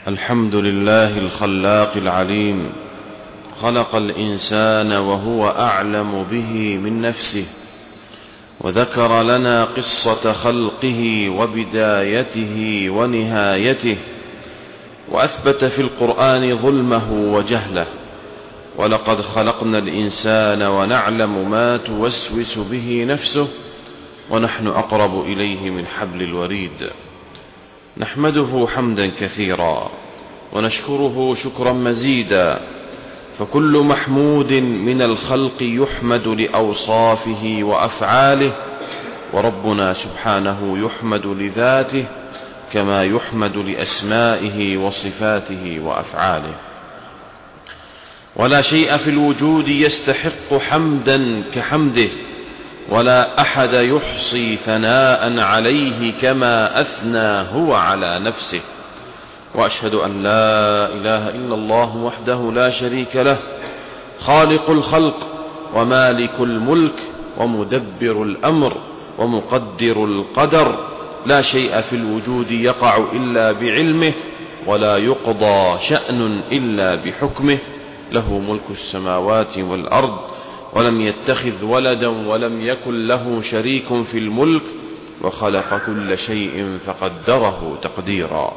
الحمد لله الخلاق العليم، خلق الإنسان وهو أعلم به من نفسه، وذكر لنا قصة خلقه وبدايته ونهايته، وأثبت في القرآن ظلمه وجهله. ولقد خلقنا الإنسان ونعلم ما توسوس به نفسه ونحن أقرب إليه من حبل الوريد. نحمده حمدا كثيرا ونشكره شكرا مزيدا، فكل محمود من الخلق يحمد لأوصافه وأفعاله، وربنا سبحانه يحمد لذاته كما يحمد لأسمائه وصفاته وأفعاله. ولا شيء في الوجود يستحق حمدا كحمده، ولا أحد يحصي ثناء عليه كما أثنى هو على نفسه. وأشهد أن لا إله إلا الله وحده لا شريك له، خالق الخلق ومالك الملك ومدبر الأمر ومقدر القدر. لا شيء في الوجود يقع إلا بعلمه، ولا يقضى شأن إلا بحكمه. له ملك السماوات والأرض، ولم يتخذ ولدا ولم يكن له شريك في الملك، وخلق كل شيء فقدره تقديرا.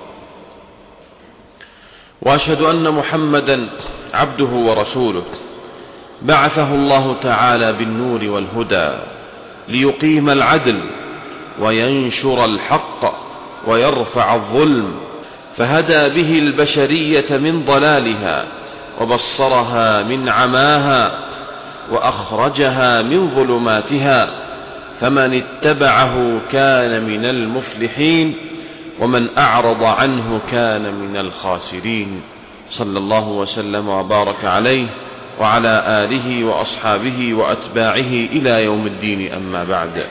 وأشهد أن محمدا عبده ورسوله، بعثه الله تعالى بالنور والهدى ليقيم العدل وينشر الحق ويرفع الظلم، فهدى به البشرية من ضلالها وبصرها من عماها وأخرجها من ظلماتها. فمن اتبعه كان من المفلحين، ومن أعرض عنه كان من الخاسرين. صلى الله وسلم وبارك عليه وعلى آله وأصحابه وأتباعه إلى يوم الدين. أما بعد،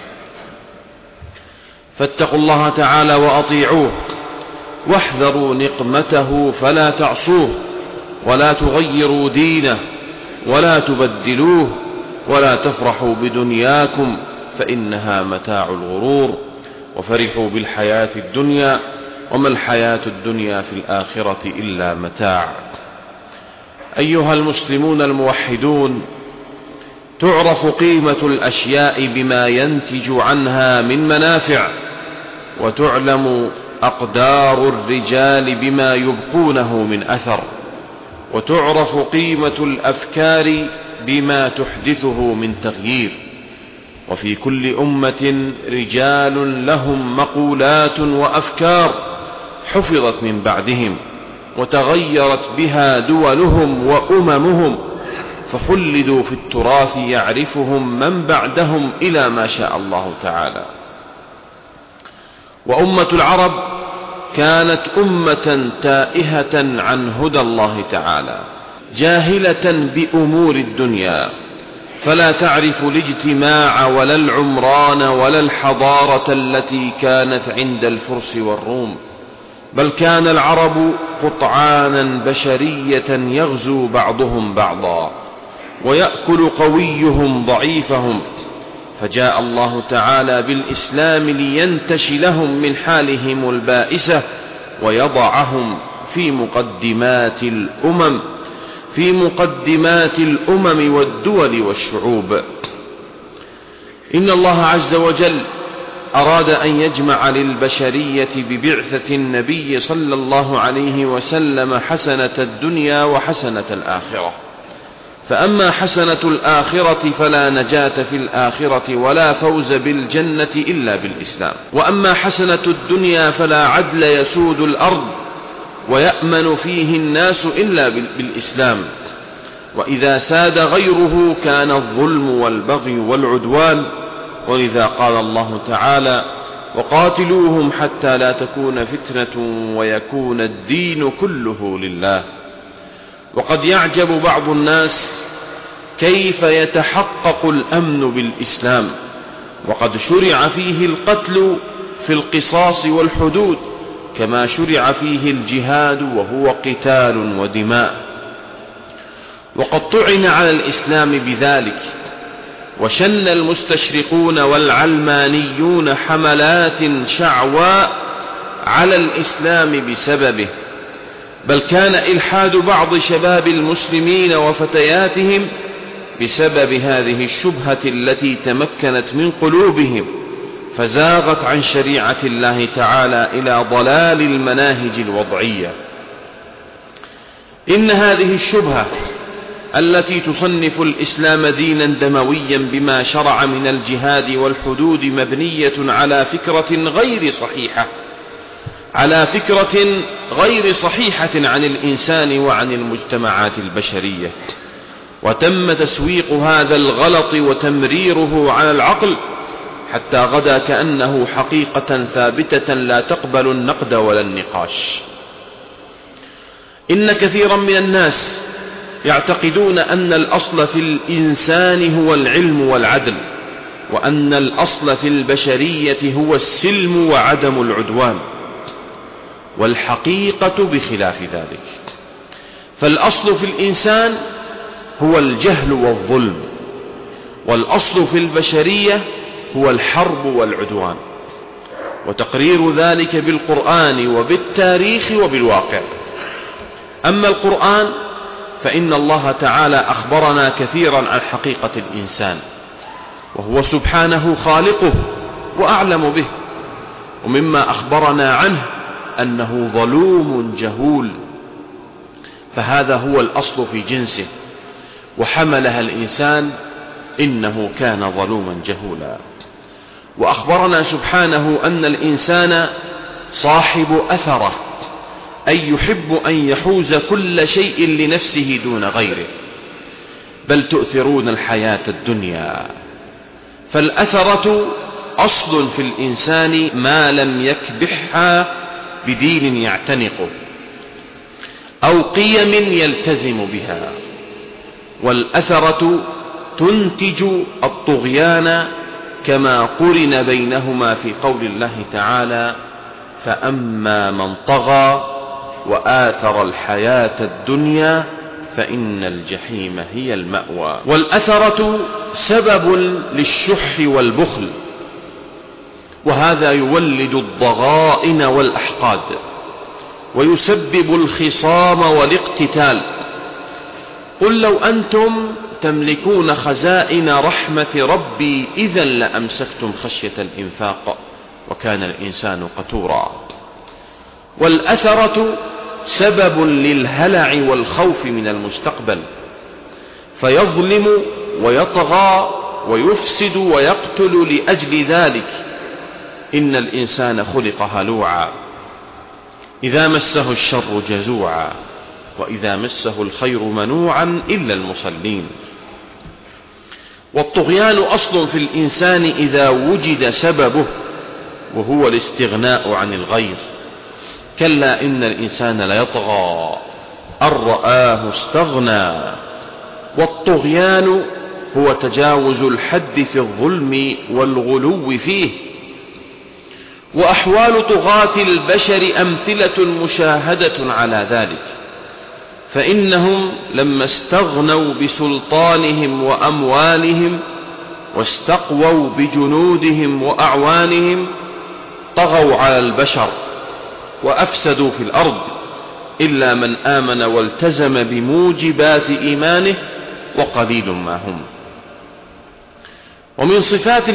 فاتقوا الله تعالى وأطيعوه، واحذروا نقمته فلا تعصوه، ولا تغيروا دينه ولا تبدلوه، ولا تفرحوا بدنياكم فإنها متاع الغرور، وفرحوا بالحياة الدنيا وما الحياة الدنيا في الآخرة إلا متاع. أيها المسلمون الموحدون، تعرف قيمة الأشياء بما ينتج عنها من منافع، وتعلم أقدار الرجال بما يبقونه من أثر، وتعرف قيمة الأفكار بما تحدثه من تغيير. وفي كل أمة رجال لهم مقولات وأفكار حفظت من بعدهم، وتغيرت بها دولهم وأممهم، فخلدوا في التراث يعرفهم من بعدهم إلى ما شاء الله تعالى. وأمة العرب كانت أمة تائهة عن هدى الله تعالى، جاهلة بأمور الدنيا، فلا تعرف الاجتماع ولا العمران ولا الحضارة التي كانت عند الفرس والروم، بل كان العرب قطعانا بشرية يغزو بعضهم بعضا، ويأكل قويهم ضعيفهم. فجاء الله تعالى بالإسلام لينتشلهم من حالهم البائسة، ويضعهم في مقدمات الأمم والدول والشعوب. إن الله عز وجل أراد أن يجمع للبشرية ببعثة النبي صلى الله عليه وسلم حسنة الدنيا وحسنة الآخرة. فأما حسنة الآخرة فلا نجاة في الآخرة ولا فوز بالجنة إلا بالإسلام، وأما حسنة الدنيا فلا عدل يسود الأرض ويأمن فيه الناس إلا بالإسلام، وإذا ساد غيره كان الظلم والبغي والعدوان. ولذا قال الله تعالى: وقاتلوهم حتى لا تكون فتنة ويكون الدين كله لله. وقد يعجب بعض الناس كيف يتحقق الأمن بالإسلام، وقد شرع فيه القتل في القصاص والحدود، كما شرع فيه الجهاد وهو قتال ودماء. وقد طعن على الإسلام بذلك، وشن المستشرقون والعلمانيون حملات شعواء على الإسلام بسببه، بل كان إلحاد بعض شباب المسلمين وفتياتهم بسبب هذه الشبهة التي تمكنت من قلوبهم فزاغت عن شريعة الله تعالى إلى ضلال المناهج الوضعية. إن هذه الشبهة التي تصنف الإسلام دينا دمويا بما شرع من الجهاد والحدود مبنية على فكرة غير صحيحة عن الإنسان وعن المجتمعات البشرية، وتم تسويق هذا الغلط وتمريره على العقل حتى غدا كأنه حقيقة ثابتة لا تقبل النقد ولا النقاش. إن كثيرا من الناس يعتقدون أن الأصل في الإنسان هو العلم والعدل، وأن الأصل في البشرية هو السلم وعدم العدوان، والحقيقة بخلاف ذلك. فالأصل في الإنسان هو الجهل والظلم، والأصل في البشرية هو الحرب والعدوان، وتقرير ذلك بالقرآن وبالتاريخ وبالواقع. أما القرآن فإن الله تعالى أخبرنا كثيرا عن حقيقة الإنسان، وهو سبحانه خالقه وأعلم به، ومما أخبرنا عنه أنه ظلوم جهول، فهذا هو الأصل في جنسه، وحملها الإنسان إنه كان ظلوما جهولا. وأخبرنا سبحانه أن الإنسان صاحب أثرة، أي يحب أن يحوز كل شيء لنفسه دون غيره، بل تؤثرون الحياة الدنيا. فالأثرة أصل في الإنسان ما لم يكبحها بدين يعتنقه أو قيم يلتزم بها، والأثرة تنتج الطغيان كما قرن بينهما في قول الله تعالى: فأما من طغى وآثر الحياة الدنيا فإن الجحيم هي المأوى. والأثرة سبب للشح والبخل، وهذا يولد الضغائن والأحقاد، ويسبب الخصام والاقتتال. قل لو أنتم تملكون خزائن رحمة ربي إذا لأمسكتم خشية الإنفاق وكان الإنسان قتورا. والأثرة سبب للهلع والخوف من المستقبل، فيظلم ويطغى ويفسد ويقتل لأجل ذلك. إن الإنسان خلق هلوعا، إذا مسه الشر جزوعا، وإذا مسه الخير منوعا إلا المصلين. والطغيان أصل في الإنسان إذا وجد سببه، وهو الاستغناء عن الغير. كلا إن الإنسان ليطغى أن رآه استغنى. والطغيان هو تجاوز الحد في الظلم والغلو فيه. وأحوال طغاة البشر أمثلة مشاهدة على ذلك، فإنهم لما استغنوا بسلطانهم وأموالهم واستقووا بجنودهم وأعوانهم طغوا على البشر وأفسدوا في الأرض، إلا من آمن والتزم بموجبات إيمانه وقليل ما هم. ومن صفات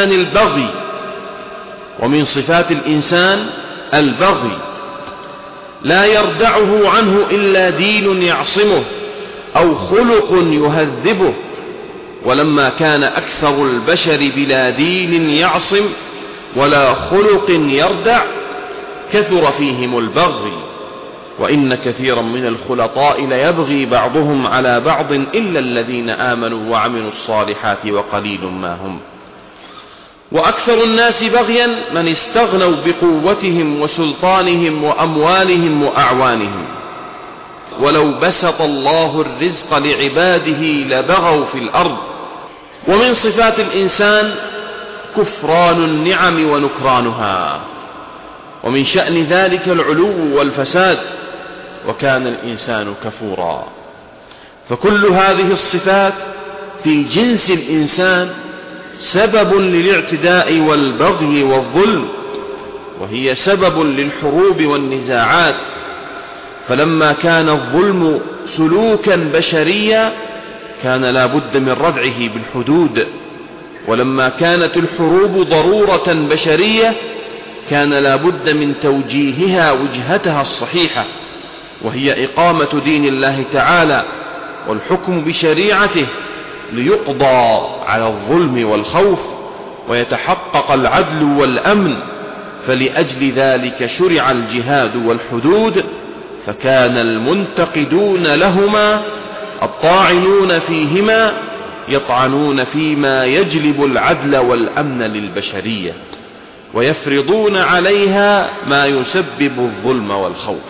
الإنسان البغي، لا يردعه عنه إلا دين يعصمه أو خلق يهذبه. ولما كان أكثر البشر بلا دين يعصم ولا خلق يردع كثر فيهم البغي، وإن كثيرا من الخلطاء ليبغي بعضهم على بعض إلا الذين آمنوا وعملوا الصالحات وقليل ما هم. وأكثر الناس بغيا من استغنوا بقوتهم وسلطانهم وأموالهم وأعوانهم. ولو بسط الله الرزق لعباده لبغوا في الأرض. ومن صفات الإنسان كفران النعم ونكرانها، ومن شأن ذلك العلو والفساد، وكان الإنسان كفورا. فكل هذه الصفات في جنس الإنسان سبب للاعتداء والبغي والظلم، وهي سبب للحروب والنزاعات. فلما كان الظلم سلوكا بشريا كان لا بد من ردعه بالحدود، ولما كانت الحروب ضرورة بشرية كان لا بد من توجيهها وجهتها الصحيحة، وهي إقامة دين الله تعالى والحكم بشريعته ليقضى على الظلم والخوف ويتحقق العدل والأمن. فلأجل ذلك شرع الجهاد والحدود، فكان المنتقدون لهما الطاعنون فيهما يطعنون فيما يجلب العدل والأمن للبشرية، ويفرضون عليها ما يسبب الظلم والخوف.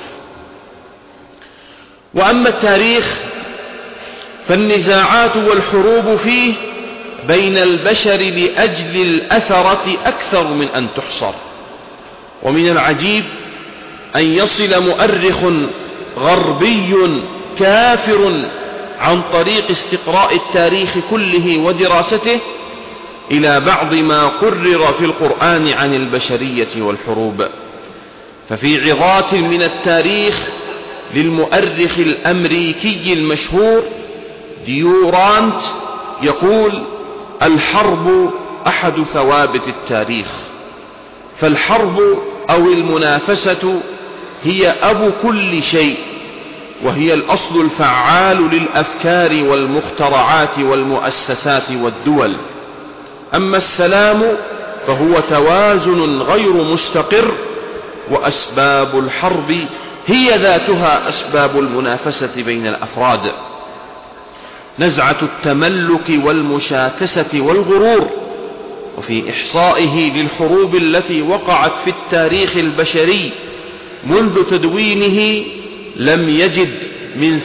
وأما التاريخ فالنزاعات والحروب فيه بين البشر لأجل الأثرة أكثر من أن تحصر. ومن العجيب أن يصل مؤرخ غربي كافر عن طريق استقراء التاريخ كله ودراسته إلى بعض ما قرر في القرآن عن البشرية والحروب. ففي عظات من التاريخ للمؤرخ الأمريكي المشهور ديورانت يقول: الحرب أحد ثوابت التاريخ، فالحرب أو المنافسة هي أب كل شيء، وهي الأصل الفعال للأفكار والمخترعات والمؤسسات والدول. أما السلام فهو توازن غير مستقر، وأسباب الحرب هي ذاتها أسباب المنافسة بين الأفراد. نزعة التملك والمشاكسة والغرور. وفي إحصائه للحروب التي وقعت في التاريخ البشري منذ تدوينه لم يجد من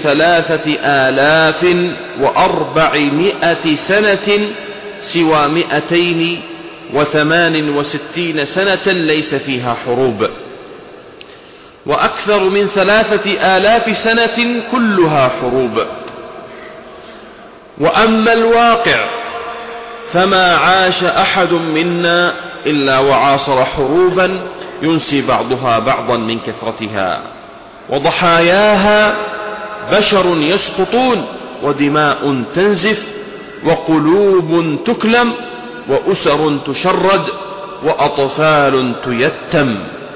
3400 سنة سوى 268 سنة ليس فيها حروب، وأكثر من 3000 سنة كلها حروب. وأما الواقع فما عاش أحد منا إلا وعاصر حروبا ينسي بعضها بعضا من كثرتها، وضحاياها بشر يسقطون، ودماء تنزف، وقلوب تكلم، وأسر تشرد، وأطفال تيتم.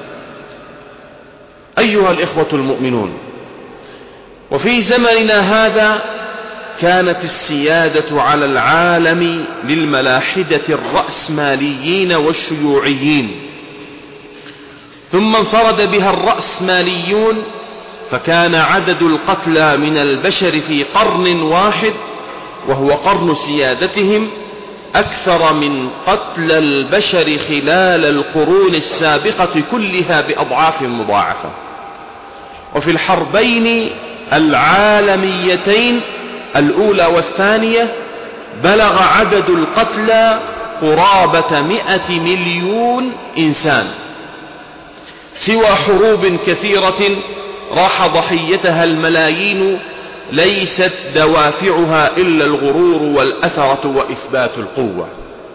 أيها الإخوة المؤمنون، وفي زمننا هذا كانت السيادة على العالم للملاحدة الرأسماليين والشيوعيين، ثم انفرد بها الرأسماليون، فكان عدد القتلى من البشر في قرن واحد وهو قرن سيادتهم أكثر من قتل البشر خلال القرون السابقة كلها بأضعاف مضاعفة. وفي الحربين العالميتين الأولى والثانية بلغ عدد القتلى قرابة 100 مليون إنسان، سوى حروب كثيرة راح ضحيتها الملايين ليست دوافعها إلا الغرور والأثرة وإثبات القوة،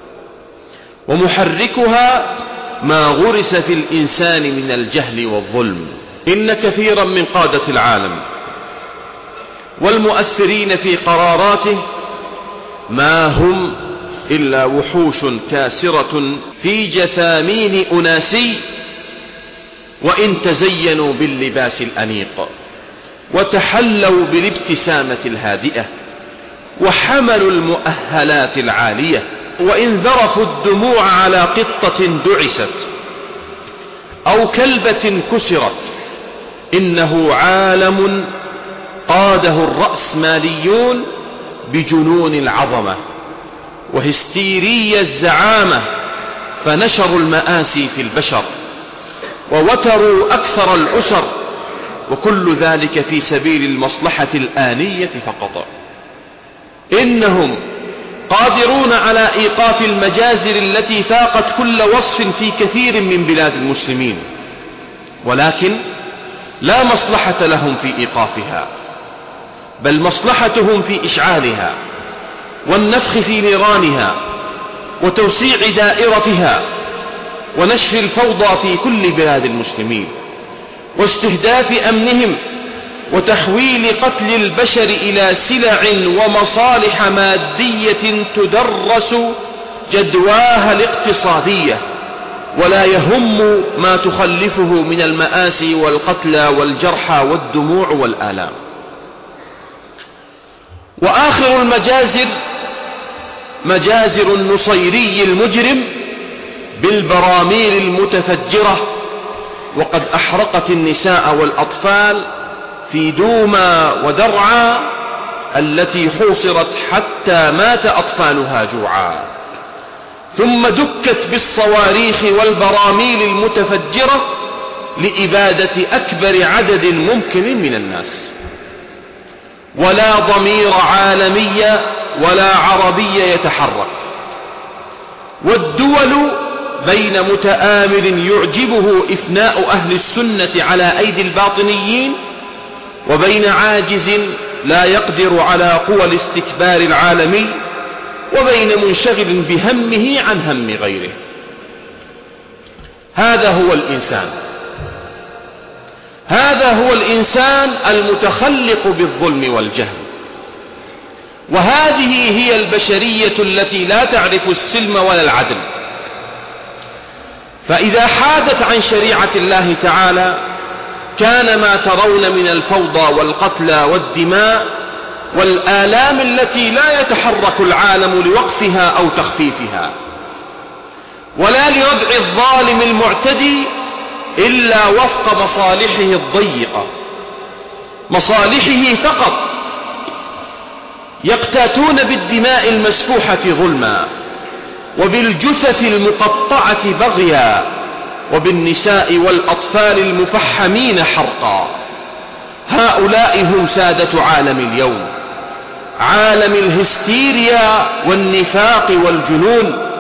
ومحركها ما غرس في الإنسان من الجهل والظلم. إن كثيرا من قادة العالم والمؤثرين في قراراته ما هم إلا وحوش كاسرة في جثامين أناسي، وإن تزينوا باللباس الأنيق وتحلوا بالابتسامة الهادئة وحملوا المؤهلات العالية، وإن ذرفوا الدموع على قطة دعست أو كلبة كسرت، إنه عالم قاده الرأسماليون بجنون العظمة وهستيرية الزعامة، فنشروا المآسي في البشر ووتروا أكثر الأسر، وكل ذلك في سبيل المصلحة الآنية فقط. إنهم قادرون على إيقاف المجازر التي فاقت كل وصف في كثير من بلاد المسلمين، ولكن لا مصلحة لهم في إيقافها، بل مصلحتهم في إشعالها والنفخ في نيرانها وتوسيع دائرتها ونشر الفوضى في كل بلاد المسلمين واستهداف أمنهم وتحويل قتل البشر إلى سلع ومصالح مادية تدرس جدواها الاقتصادية، ولا يهم ما تخلفه من المآسي والقتلى والجرحى والدموع والآلام. وآخر المجازر مجازر النصيري المجرم بالبراميل المتفجرة، وقد أحرقت النساء والأطفال في دوما ودرعا التي حوصرت حتى مات أطفالها جوعا، ثم دكت بالصواريخ والبراميل المتفجرة لإبادة أكبر عدد ممكن من الناس. ولا ضمير عالمي ولا عربي يتحرك، والدول بين متآمر يعجبه إفناء أهل السنة على أيدي الباطنيين، وبين عاجز لا يقدر على قوى الاستكبار العالمي، وبين منشغل بهمه عن هم غيره. هذا هو الإنسان المتخلق بالظلم والجهل. وهذه هي البشرية التي لا تعرف السلم ولا العدل. فإذا حادت عن شريعة الله تعالى كان ما ترون من الفوضى والقتلى والدماء والآلام التي لا يتحرك العالم لوقفها أو تخفيفها، ولا لردع الظالم المعتدي إلا وفق مصالحه الضيقة، مصالحه فقط. يقتاتون بالدماء المسفوحة ظلما، وبالجثث المقطعة بغيا، وبالنساء والأطفال المفحمين حرقا. هؤلاء هم سادة عالم اليوم، عالم الهستيريا والنفاق والجنون.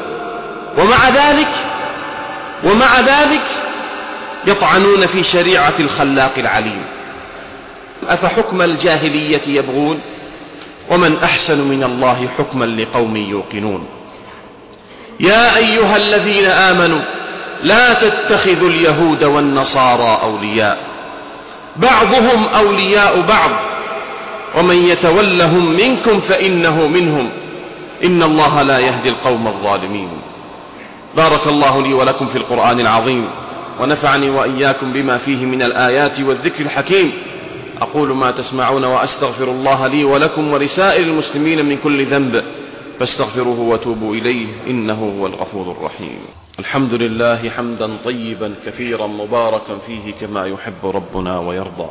ومع ذلك يطعنون في شريعة الخلاق العليم. أفحكم الجاهلية يبغون ومن أحسن من الله حكما لقوم يوقنون. يا أيها الذين آمنوا لا تتخذوا اليهود والنصارى أولياء، بعضهم أولياء بعض، ومن يتولهم منكم فإنه منهم، إن الله لا يهدي القوم الظالمين. بارك الله لي ولكم في القرآن العظيم، ونفعني وإياكم بما فيه من الآيات والذكر الحكيم. أقول ما تسمعون وأستغفر الله لي ولكم ولسائر المسلمين من كل ذنب، فاستغفروه وتوبوا إليه إنه هو الغفور الرحيم. الحمد لله حمدا طيبا كثيرا مباركا فيه كما يحب ربنا ويرضى،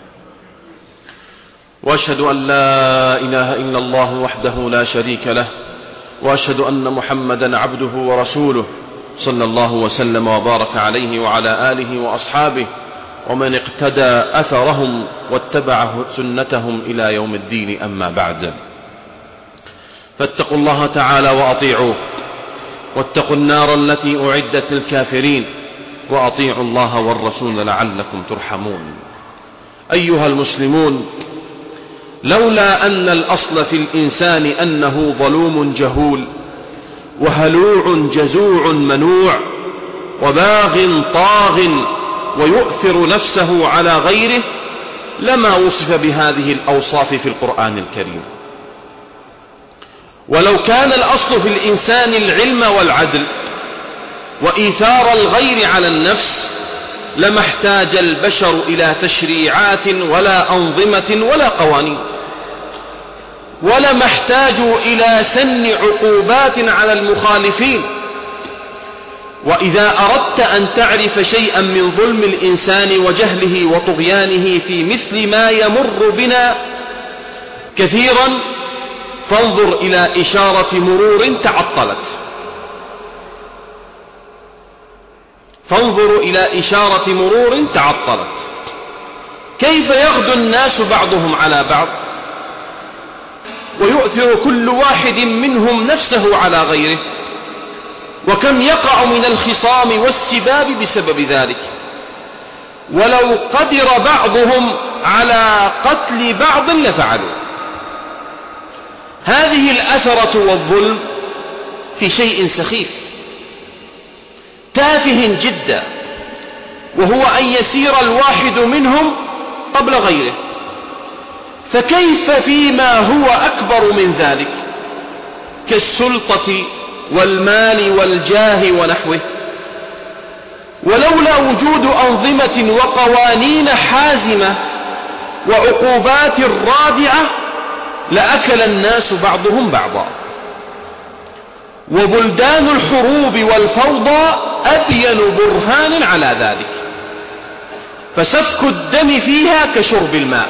وأشهد أن لا إله إلا الله وحده لا شريك له، وأشهد أن محمدا عبده ورسوله صلى الله وسلم وبارك عليه وعلى آله وأصحابه ومن اقتدى أثرهم واتبع سنتهم إلى يوم الدين. أما بعد، فاتقوا الله تعالى وأطيعوه، واتقوا النار التي أعدت للكافرين، وأطيعوا الله والرسول لعلكم ترحمون. أيها المسلمون، لولا أن الأصل في الإنسان أنه ظلوم جهول وهلوع جزوع منوع وباغ طاغ ويؤثر نفسه على غيره لما وصف بهذه الأوصاف في القرآن الكريم. ولو كان الأصل في الإنسان العلم والعدل وإيثار الغير على النفس لما احتاج البشر إلى تشريعات ولا أنظمة ولا قوانين، ولما احتاجوا إلى سن عقوبات على المخالفين. وإذا أردت أن تعرف شيئا من ظلم الإنسان وجهله وطغيانه في مثل ما يمر بنا كثيرا، فانظر إلى إشارة مرور تعطلت. فانظروا إلى إشارة مرور تعطلت، كيف يغدو الناس بعضهم على بعض، ويؤثر كل واحد منهم نفسه على غيره، وكم يقع من الخصام والسباب بسبب ذلك. ولو قدر بعضهم على قتل بعض لفعلوا. هذه الأثرة والظلم في شيء سخيف تافه جدا، وهو أن يسير الواحد منهم قبل غيره، فكيف فيما هو أكبر من ذلك كالسلطة والمال والجاه ونحوه؟ ولولا وجود أنظمة وقوانين حازمة وعقوبات رادعة لأكل الناس بعضهم بعضا. وبلدان الحروب والفوضى أبين برهان على ذلك، فسفك الدم فيها كشرب الماء.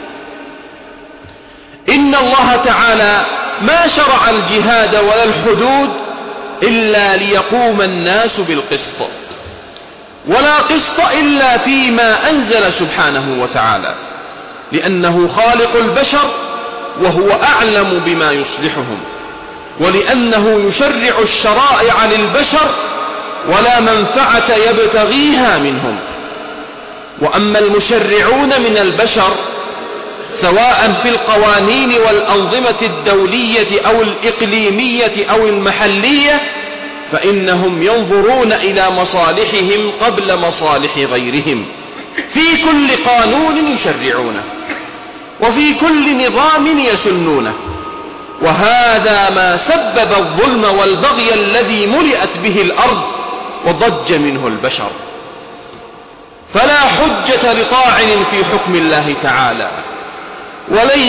إن الله تعالى ما شرع الجهاد ولا الحدود إلا ليقوم الناس بالقسط، ولا قسط إلا فيما أنزل سبحانه وتعالى، لأنه خالق البشر وهو أعلم بما يصلحهم، ولأنه يشرع الشرائع للبشر ولا منفعة يبتغيها منهم. وأما المشرعون من البشر سواء في القوانين والأنظمة الدولية أو الإقليمية أو المحلية فإنهم ينظرون إلى مصالحهم قبل مصالح غيرهم في كل قانون يشرعونه وفي كل نظام يسنونه. وهذا ما سبب الظلم والبغي الذي ملئت به الأرض وضج منه البشر. فلا حجة لطاعن في حكم الله تعالى، ولن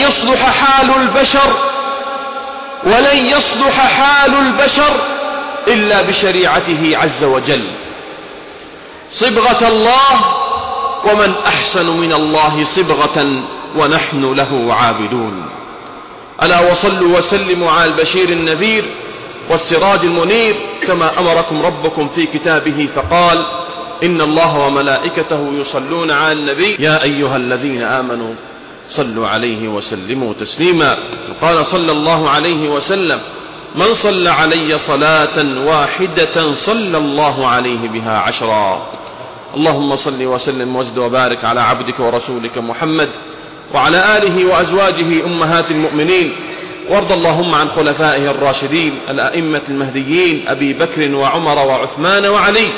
يصلح حال البشر إلا بشريعته عز وجل. صبغة الله، ومن أحسن من الله صبغة ونحن له عابدون. ألا وصلوا وسلموا على البشير النذير والسراج المنير كما أمركم ربكم في كتابه فقال: إن الله وملائكته يصلون على النبي يا أيها الذين آمنوا صلوا عليه وسلموا تسليما. قال صلى الله عليه وسلم: من صلى علي صلاة واحدة صلى الله عليه بها 10. اللهم صل وسلم وزد وبارك على عبدك ورسولك محمد وعلى آله وأزواجه أمهات المؤمنين، وارض اللهم عن خلفائه الراشدين الأئمة المهديين أبي بكر وعمر وعثمان وعلي،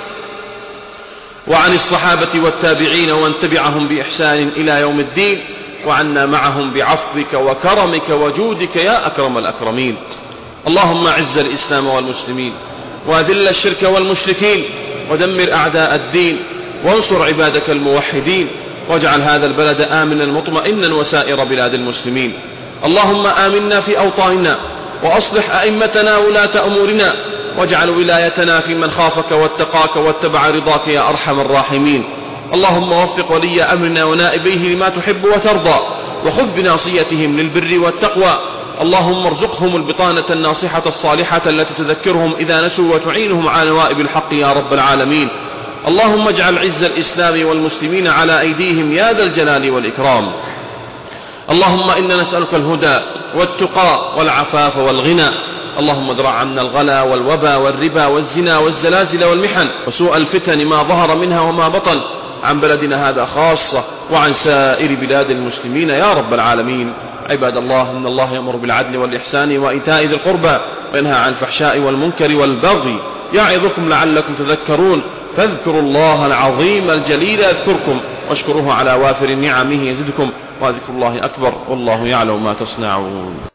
وعن الصحابة والتابعين ومن تبعهم بإحسان إلى يوم الدين، وعنا معهم بعفوك وكرمك وجودك يا أكرم الأكرمين. اللهم أعز الإسلام والمسلمين، وأذل الشرك والمشركين، ودمر أعداء الدين، وانصر عبادك الموحدين، واجعل هذا البلد آمنا مطمئنا وسائر بلاد المسلمين. اللهم آمنا في أوطاننا، وأصلح أئمتنا ولاة أمورنا، واجعل ولايتنا في من خافك واتقاك واتبع رضاك يا أرحم الراحمين. اللهم وفق ولي أمرنا ونائبيه لما تحب وترضى، وخذ بناصيتهم للبر والتقوى. اللهم ارزقهم البطانة الناصحة الصالحة التي تذكرهم إذا نسوا وتعينهم على نوائب الحق يا رب العالمين. اللهم اجعل عز الإسلام والمسلمين على أيديهم يا ذا الجلال والإكرام. اللهم إنا نسألك الهدى والتقى والعفاف والغنى. اللهم ادرع عنا الغلا والوبا والربا والزنا والزلازل والمحن وسوء الفتن ما ظهر منها وما بطن، عن بلدنا هذا خاصة وعن سائر بلاد المسلمين يا رب العالمين. عباد الله، إن الله يأمر بالعدل والإحسان وإيتاء ذي القربى، وينهى عن الفحشاء والمنكر والبغي، يعظكم لعلكم تذكرون. فاذكروا الله العظيم الجليل يذكركم، واشكروه على وافر نعمه يزدكم، وذكر الله أكبر، والله يعلم ما تصنعون.